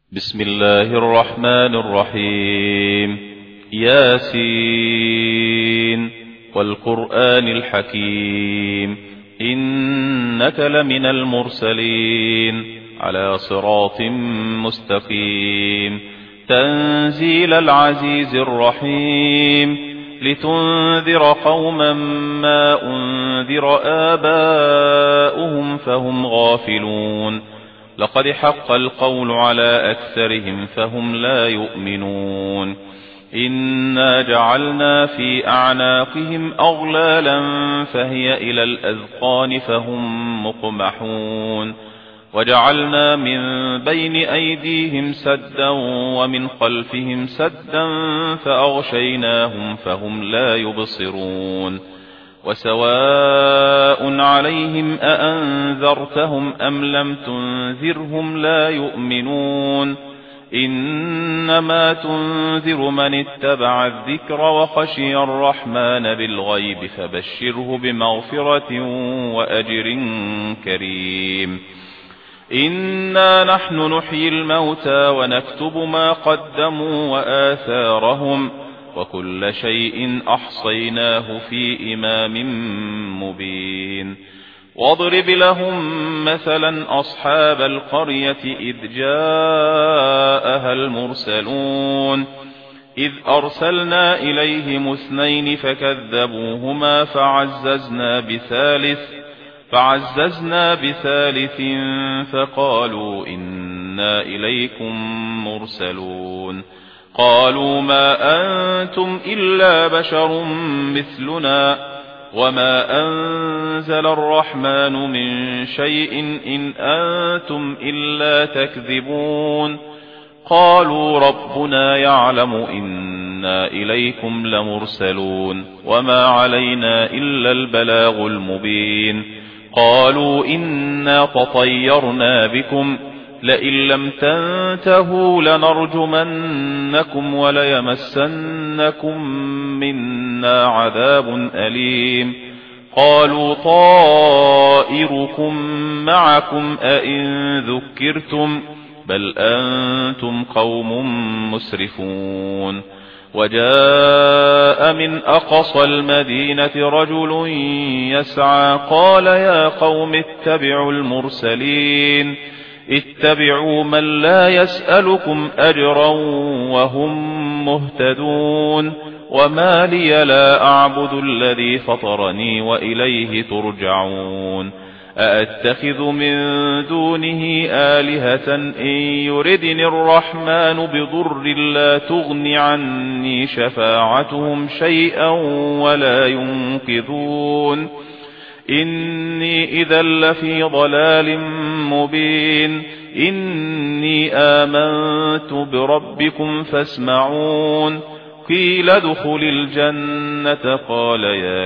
بسم الله الرحمن الرحيم. ياسين والقرآن الحكيم إنك لمن المرسلين على صراط مستقيم تنزيل العزيز الرحيم لتنذر قوما ما أنذر آباؤهم فهم غافلون لقد حق القول على أكثرهم فهم لا يؤمنون إنا جعلنا في أعناقهم أغلالا فهي إلى الأذقان فهم مقمحون وجعلنا من بين أيديهم سدا ومن خلفهم سدا فأغشيناهم فهم لا يبصرون وسواء عليهم أأنذرتهم أم لم تنذرهم لا يؤمنون إنما تنذر من اتبع الذكر وخشي الرحمن بالغيب فبشره بمغفرة وأجر كريم إنا نحن نحيي الموتى ونكتب ما قدموا وآثارهم وكل شيء أحصيناه في إمام مبين واضرب لهم مثلا أصحاب القرية إذ جاءها المرسلون إذ أرسلنا إليهم 2 فكذبوهما فعززنا بثالث فقالوا إنا إليكم مرسلون قالوا ما أنتم إلا بشر مثلنا وما أنزل الرحمن من شيء إن أنتم إلا تكذبون قالوا ربنا يعلم إنا إليكم لمرسلون وما علينا إلا البلاغ المبين قالوا إنا تطيرنا بكم لئن لم تنتهوا لنرجمنكم وليمسنكم منا عذاب أليم قالوا طائركم معكم أئن ذكرتم بل أنتم قوم مسرفون وجاء من أقصى المدينة رجل يسعى قال يا قوم اتبعوا المرسلين اتبعوا من لا يسألكم أجرا وهم مهتدون وما لي لا أعبد الذي فطرني وإليه ترجعون أأتخذ من دونه آلهة إن يردني الرحمن بضر لا تغن عني شفاعتهم شيئا ولا ينقذون إني إذا لفي ضلال مبين إني آمنت بربكم فاسمعون قيل ادخل الجنة قال يا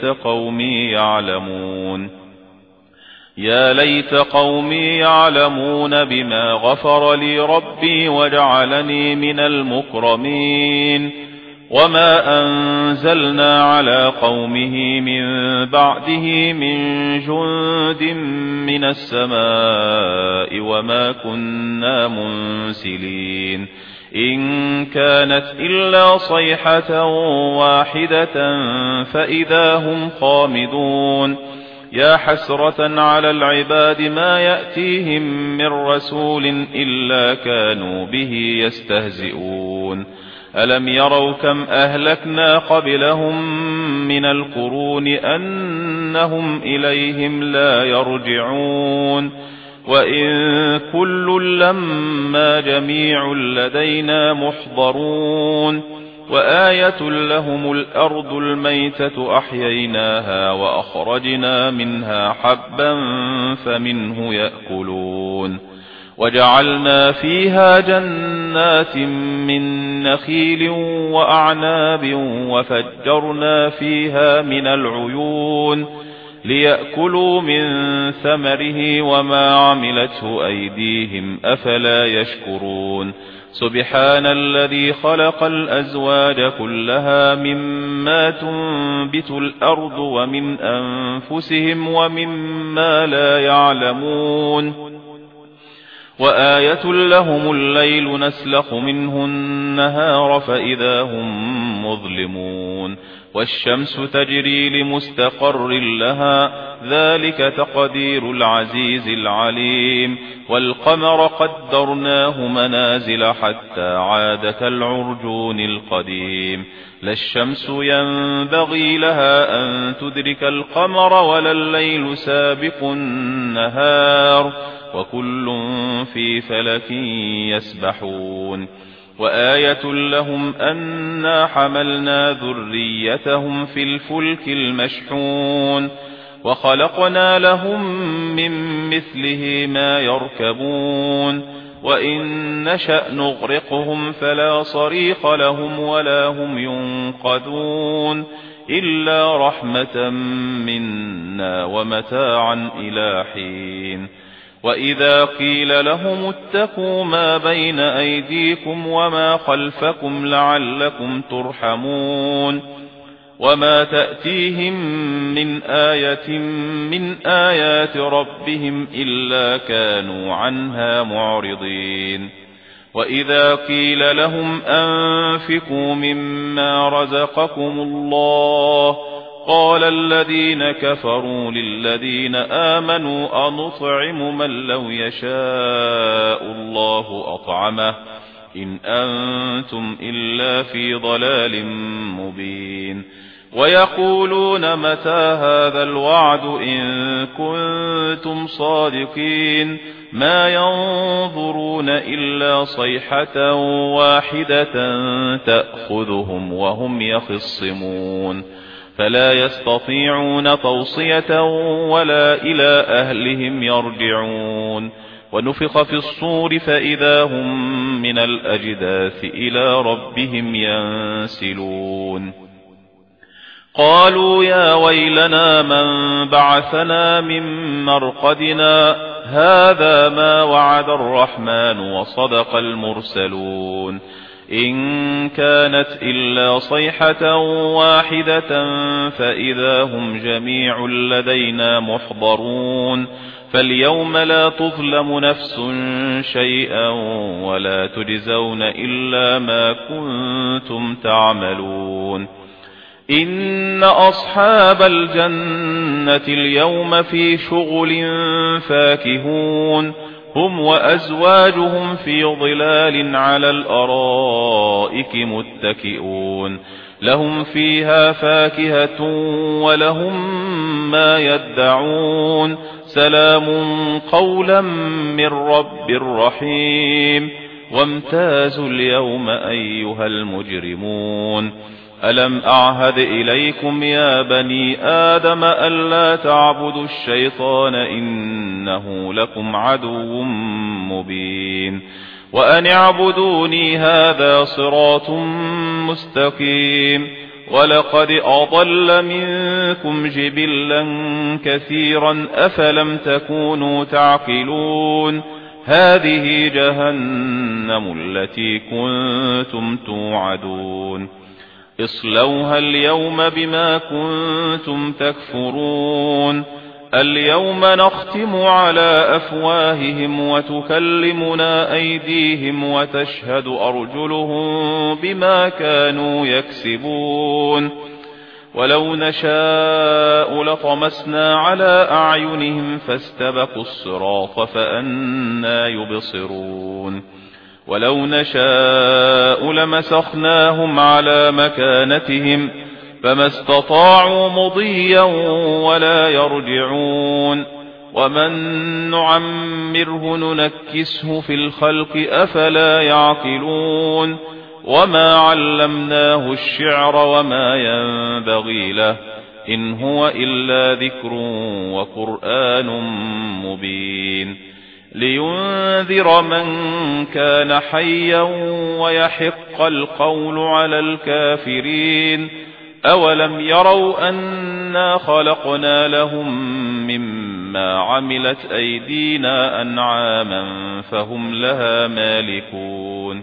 ليت قومي يعلمون بما غفر لي ربي وجعلني من المكرمين وما أنزلنا على قومه من بعده من جند من السماء وما كنا منزلين إن كانت إلا صيحة واحدة فإذا هم خامدون يا حسرة على العباد ما يأتيهم من رسول إلا كانوا به يستهزئون ألم يروا كم أهلكنا قبلهم من القرون أنهم إليهم لا يرجعون وإن كل لما جميع لدينا محضرون وآية لهم الأرض الميتة أحييناها وأخرجنا منها حبا فمنه يأكلون وجعلنا فيها جنات من نخيل وأعناب وفجرنا فيها من العيون ليأكلوا من ثمره وما عملته أيديهم أفلا يشكرون سبحان الذي خلق الأزواج كلها مما تنبت الأرض ومن أنفسهم ومما لا يعلمون وآية لهم الليل نسلخ منه النهار فإذا هم مظلمون والشمس تجري لمستقر لها ذلك تقدير العزيز العليم والقمر قدرناه منازل حتى عاد كالعرجون القديم لا الشمس ينبغي لها أن تدرك القمر ولا الليل سابق النهار وكل في فلك يسبحون وآية لهم أنا حملنا ذريتهم في الفلك المشحون وخلقنا لهم من مثله ما يركبون وإن نشأ نغرقهم فلا صريخ لهم ولا هم ينقذون إلا رحمة منا ومتاعا إلى حين وإذا قيل لهم اتقوا ما بين أيديكم وما خلفكم لعلكم ترحمون وما تأتيهم من آية من آيات ربهم إلا كانوا عنها معرضين وإذا قيل لهم أنفقوا مما رزقكم الله قال الذين كفروا للذين آمنوا أنطعم من لو يشاء الله أطعمه إن أنتم إلا في ضلال مبين ويقولون متى هذا الوعد إن كنتم صادقين ما ينظرون إلا صيحة واحدة تأخذهم وهم يخصمون فلا يستطيعون توصية ولا إلى أهلهم يرجعون ونفخ في الصور فإذا هم من الأجداث إلى ربهم ينسلون قالوا يا ويلنا من بعثنا من مرقدنا هذا ما وعد الرحمن وصدق المرسلون إن كانت إلا صيحة واحدة فإذا هم جميع لدينا محضرون فاليوم لا تظلم نفس شيئا ولا تجزون إلا ما كنتم تعملون إن أصحاب الجنة اليوم في شغل فاكهون هم وأزواجهم في ظلال على الأرائك متكئون لهم فيها فاكهة ولهم ما يدعون سلام قولا من رب رحيم وامتازوا اليوم أيها المجرمون ألم أعهد إليكم يا بني آدم ألا تعبدوا الشيطان إنه لكم عدو مبين وأن اعبدوني هذا صراط مستقيم ولقد أضل منكم جبلا كثيرا أفلم تكونوا تعقلون هذه جهنم التي كنتم توعدون اصلوها اليوم بما كنتم تكفرون اليوم نختم على أفواههم وتكلمنا أيديهم وتشهد أرجلهم بما كانوا يكسبون ولو نشاء لطمسنا على أعينهم فاستبقوا الصراط فأنى يبصرون ولو نشاء لمسخناهم على مكانتهم فما استطاعوا مضيا ولا يرجعون ومن نعمره ننكسه في الخلق أفلا يعقلون وما علمناه الشعر وما ينبغي له إن هو إلا ذكر وقرآن مبين لينذر من كان حيا ويحق القول على الكافرين أولم يروا أنا خلقنا لهم مما عملت أيدينا أنعاما فهم لها مالكون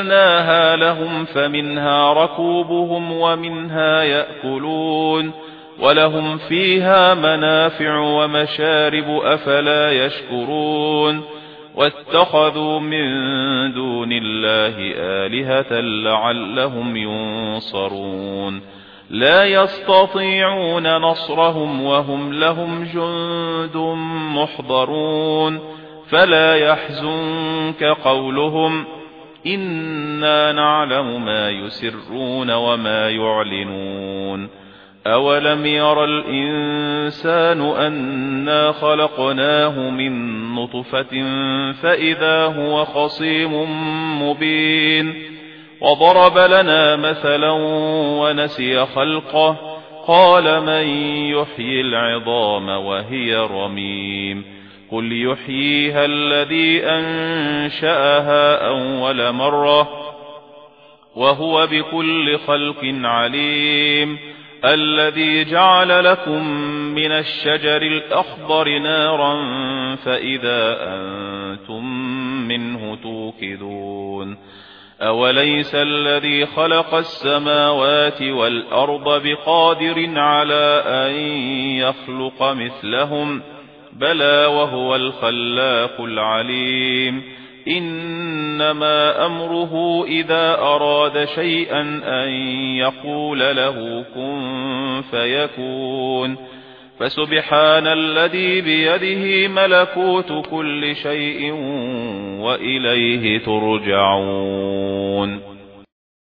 وذللناها لهم فمنها ركوبهم ومنها يأكلون ولهم فيها منافع ومشارب أفلا يشكرون واتخذوا من دون الله آلهة لعلهم ينصرون لا يستطيعون نصرهم وهم لهم جند محضرون فلا يحزنك قولهم إنا نعلم ما يسرون وما يعلنون أولم ير الإنسان أنا خلقناه من نطفة فإذا هو خصيم مبين وضرب لنا مثلا ونسي خلقه قال من يحيي العظام وهي رميم قل يحييها الذي أنشأها أول مرة وهو بكل خلق عليم الذي جعل لكم من الشجر الأخضر نارا فإذا أنتم منه توقدون أوليس الذي خلق السماوات والأرض بقادر على أن يخلق مثلهم بلى وهو الخلاق العليم إنما أمره إذا أراد شيئا أن يقول له كن فيكون فسبحان الذي بيده ملكوت كل شيء وإليه ترجعون